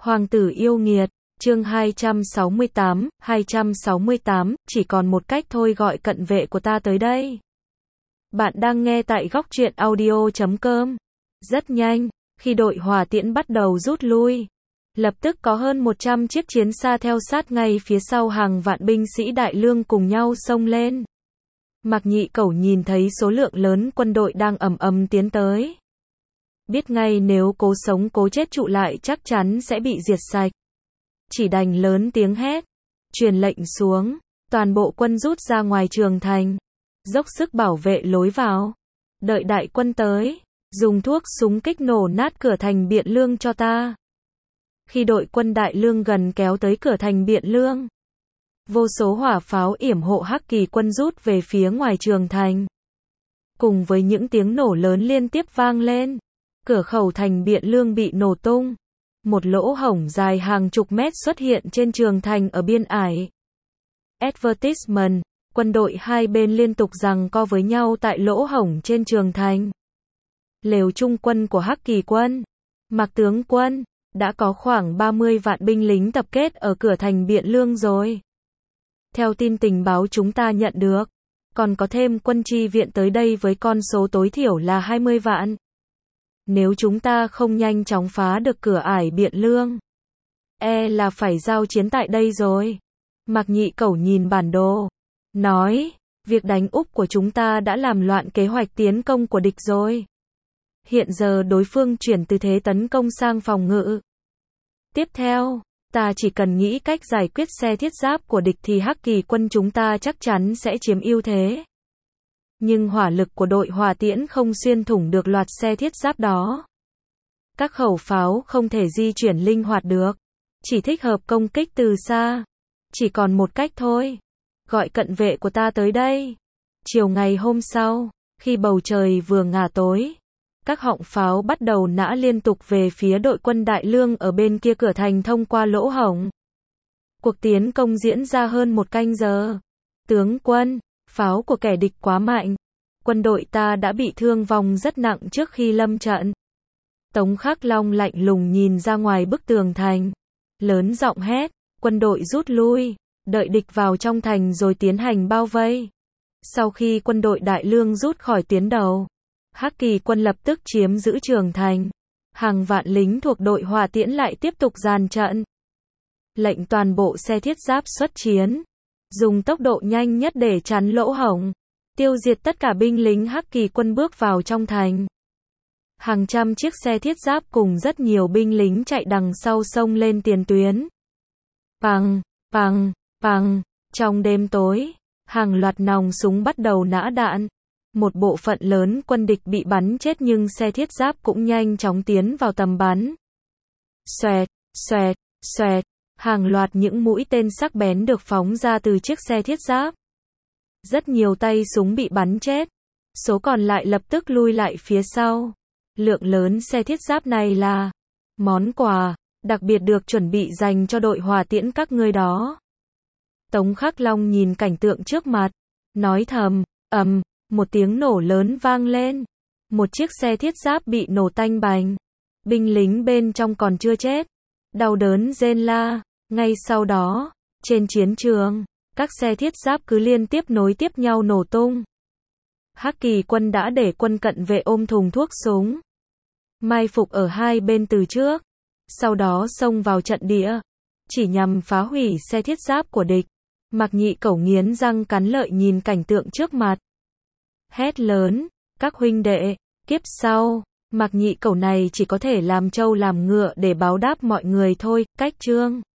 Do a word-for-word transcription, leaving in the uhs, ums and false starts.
Hoàng tử yêu nghiệt, chương hai trăm sáu mươi tám, hai trăm sáu mươi tám, chỉ còn một cách thôi, gọi cận vệ của ta tới đây. Bạn đang nghe tại góc truyện audio chấm com. Rất nhanh, khi đội hỏa tiễn bắt đầu rút lui, lập tức có hơn một trăm chiếc chiến xa theo sát ngay phía sau, hàng vạn binh sĩ Đại Lương cùng nhau xông lên. Mạc Nhị Cẩu nhìn thấy số lượng lớn quân đội đang ầm ầm tiến tới, biết ngay nếu cố sống cố chết trụ lại chắc chắn sẽ bị diệt sạch. Chỉ đành lớn tiếng hét, truyền lệnh xuống, toàn bộ quân rút ra ngoài trường thành, dốc sức bảo vệ lối vào. Đợi đại quân tới, dùng thuốc súng kích nổ nát cửa thành Biện Lương cho ta. Khi đội quân Đại Lương gần kéo tới cửa thành Biện Lương, vô số hỏa pháo yểm hộ Hắc Kỳ quân rút về phía ngoài trường thành. Cùng với những tiếng nổ lớn liên tiếp vang lên, cửa khẩu thành Biện Lương bị nổ tung. Một lỗ hổng dài hàng chục mét xuất hiện trên trường thành ở biên ải. Advertisement, quân đội hai bên liên tục giằng co với nhau tại lỗ hổng trên trường thành. Lều trung quân của Hắc Kỳ quân, Mạc tướng quân, đã có khoảng ba mươi vạn binh lính tập kết ở cửa thành Biện Lương rồi. Theo tin tình báo chúng ta nhận được, còn có thêm quân chi viện tới đây với con số tối thiểu là hai mươi vạn. Nếu chúng ta không nhanh chóng phá được cửa ải Biện Lương, e là phải giao chiến tại đây rồi. Mạc Nhị Cẩu nhìn bản đồ, nói, việc đánh úp của chúng ta đã làm loạn kế hoạch tiến công của địch rồi. Hiện giờ đối phương chuyển từ thế tấn công sang phòng ngự. Tiếp theo, ta chỉ cần nghĩ cách giải quyết xe thiết giáp của địch thì Hắc Kỳ quân chúng ta chắc chắn sẽ chiếm ưu thế. Nhưng hỏa lực của đội hỏa tiễn không xuyên thủng được loạt xe thiết giáp đó. Các khẩu pháo không thể di chuyển linh hoạt được, chỉ thích hợp công kích từ xa. Chỉ còn một cách thôi, gọi cận vệ của ta tới đây. Chiều ngày hôm sau, khi bầu trời vừa ngả tối, các họng pháo bắt đầu nã liên tục về phía đội quân Đại Lương ở bên kia cửa thành thông qua lỗ hổng. Cuộc tiến công diễn ra hơn một canh giờ. Tướng quân, pháo của kẻ địch quá mạnh. Quân đội ta đã bị thương vong rất nặng trước khi lâm trận. Tống Khắc Long lạnh lùng nhìn ra ngoài bức tường thành, lớn giọng hét, quân đội rút lui, đợi địch vào trong thành rồi tiến hành bao vây. Sau khi quân đội Đại Lương rút khỏi tuyến đầu, Hắc Kỳ quân lập tức chiếm giữ trường thành. Hàng vạn lính thuộc đội hỏa tiễn lại tiếp tục dàn trận. Lệnh toàn bộ xe thiết giáp xuất chiến, dùng tốc độ nhanh nhất để chắn lỗ hổng, tiêu diệt tất cả binh lính Hắc Kỳ quân bước vào trong thành. Hàng trăm chiếc xe thiết giáp cùng rất nhiều binh lính chạy đằng sau xông lên tiền tuyến. Pằng, pằng, pằng, trong đêm tối, hàng loạt nòng súng bắt đầu nã đạn. Một bộ phận lớn quân địch bị bắn chết nhưng xe thiết giáp cũng nhanh chóng tiến vào tầm bắn. Xoẹt, xoẹt, xoẹt, hàng loạt những mũi tên sắc bén được phóng ra từ chiếc xe thiết giáp. Rất nhiều tay súng bị bắn chết, số còn lại lập tức lui lại phía sau. Lượng lớn xe thiết giáp này là món quà đặc biệt được chuẩn bị dành cho đội hỏa tiễn các ngươi đó. Tống Khắc Long nhìn cảnh tượng trước mặt, nói thầm, ầm, một tiếng nổ lớn vang lên. Một chiếc xe thiết giáp bị nổ tanh bành. Binh lính bên trong còn chưa chết, đau đớn rên la. Ngay sau đó, trên chiến trường, các xe thiết giáp cứ liên tiếp nối tiếp nhau nổ tung. Hắc Kỳ quân đã để quân cận vệ ôm thùng thuốc súng, mai phục ở hai bên từ trước, sau đó xông vào trận địa, chỉ nhằm phá hủy xe thiết giáp của địch. Mạc Nhị Cẩu nghiến răng cắn lợi nhìn cảnh tượng trước mặt, hét lớn, các huynh đệ, kiếp sau, Mạc Nhị Cẩu này chỉ có thể làm trâu làm ngựa để báo đáp mọi người thôi. Cách chương